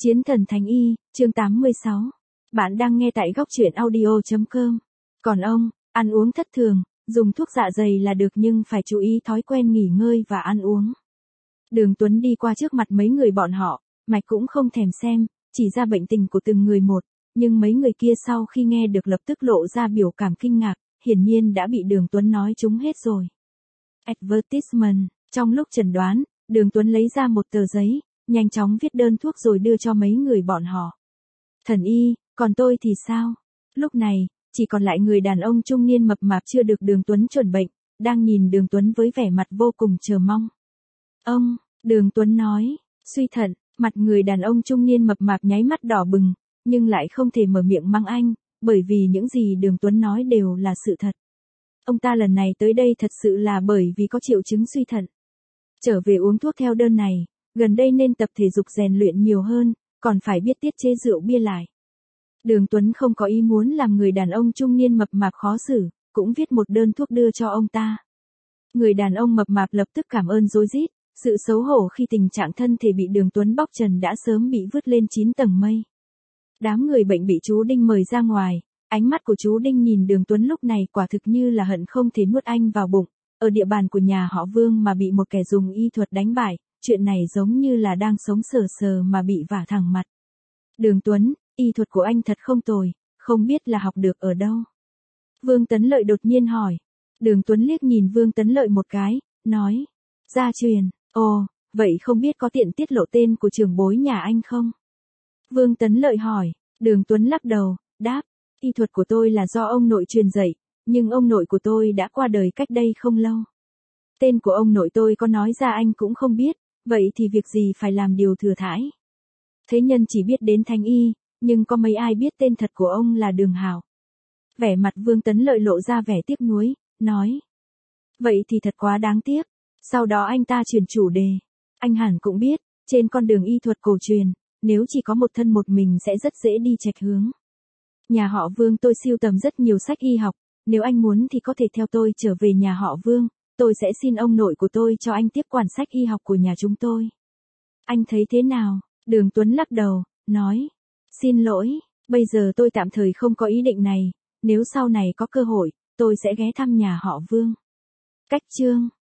Chiến thần Thánh Y, chương 86. Bạn đang nghe tại góc truyện audio.com. Còn ông, ăn uống thất thường, dùng thuốc dạ dày là được nhưng phải chú ý thói quen nghỉ ngơi và ăn uống. Đường Tuấn đi qua trước mặt mấy người bọn họ, mạch cũng không thèm xem, chỉ ra bệnh tình của từng người một, nhưng mấy người kia sau khi nghe được lập tức lộ ra biểu cảm kinh ngạc, hiển nhiên đã bị Đường Tuấn nói trúng hết rồi. Advertisement, trong lúc chẩn đoán, Đường Tuấn lấy ra một tờ giấy, nhanh chóng viết đơn thuốc rồi đưa cho mấy người bọn họ. Thần y, còn tôi thì sao? Lúc này, chỉ còn lại người đàn ông trung niên mập mạp chưa được Đường Tuấn chuẩn bệnh, đang nhìn Đường Tuấn với vẻ mặt vô cùng chờ mong. Ông, Đường Tuấn nói, suy thận, mặt người đàn ông trung niên mập mạp nháy mắt đỏ bừng, nhưng lại không thể mở miệng mắng anh, bởi vì những gì Đường Tuấn nói đều là sự thật. Ông ta lần này tới đây thật sự là bởi vì có triệu chứng suy thận. Trở về uống thuốc theo đơn này, gần đây nên tập thể dục rèn luyện nhiều hơn, còn phải biết tiết chế rượu bia lại. Đường Tuấn không có ý muốn làm người đàn ông trung niên mập mạp khó xử, cũng viết một đơn thuốc đưa cho ông ta. Người đàn ông mập mạp lập tức cảm ơn rối rít, sự xấu hổ khi tình trạng thân thể bị Đường Tuấn bóc trần đã sớm bị vứt lên 9 tầng mây. Đám người bệnh bị chú Đinh mời ra ngoài, ánh mắt của chú Đinh nhìn Đường Tuấn lúc này quả thực như là hận không thể nuốt anh vào bụng, ở địa bàn của nhà họ Vương mà bị một kẻ dùng y thuật đánh bại, chuyện này giống như là đang sống sờ sờ mà bị vả thẳng mặt. Đường Tuấn, y thuật của anh thật không tồi, không biết là học được ở đâu. Vương Tấn Lợi đột nhiên hỏi. Đường Tuấn liếc nhìn Vương Tấn Lợi một cái, nói, gia truyền, ồ, vậy không biết có tiện tiết lộ tên của trưởng bối nhà anh không? Vương Tấn Lợi hỏi, Đường Tuấn lắc đầu, đáp, y thuật của tôi là do ông nội truyền dạy, nhưng ông nội của tôi đã qua đời cách đây không lâu. Tên của ông nội tôi có nói ra anh cũng không biết, vậy thì việc gì phải làm điều thừa thãi. Thế nhân chỉ biết đến Thánh Y, nhưng có mấy ai biết tên thật của ông là Đường Hào. Vẻ mặt Vương Tấn Lợi lộ ra vẻ tiếc nuối, nói. Vậy thì thật quá đáng tiếc. Sau đó anh ta chuyển chủ đề. Anh hẳn cũng biết, trên con đường y thuật cổ truyền, nếu chỉ có một thân một mình sẽ rất dễ đi chệch hướng. Nhà họ Vương tôi sưu tầm rất nhiều sách y học, nếu anh muốn thì có thể theo tôi trở về nhà họ Vương, tôi sẽ xin ông nội của tôi cho anh tiếp quản sách y học của nhà chúng tôi. Anh thấy thế nào? Đường Tuấn lắc đầu, nói. Xin lỗi, bây giờ tôi tạm thời không có ý định này, nếu sau này có cơ hội, tôi sẽ ghé thăm nhà họ Vương. Cách chương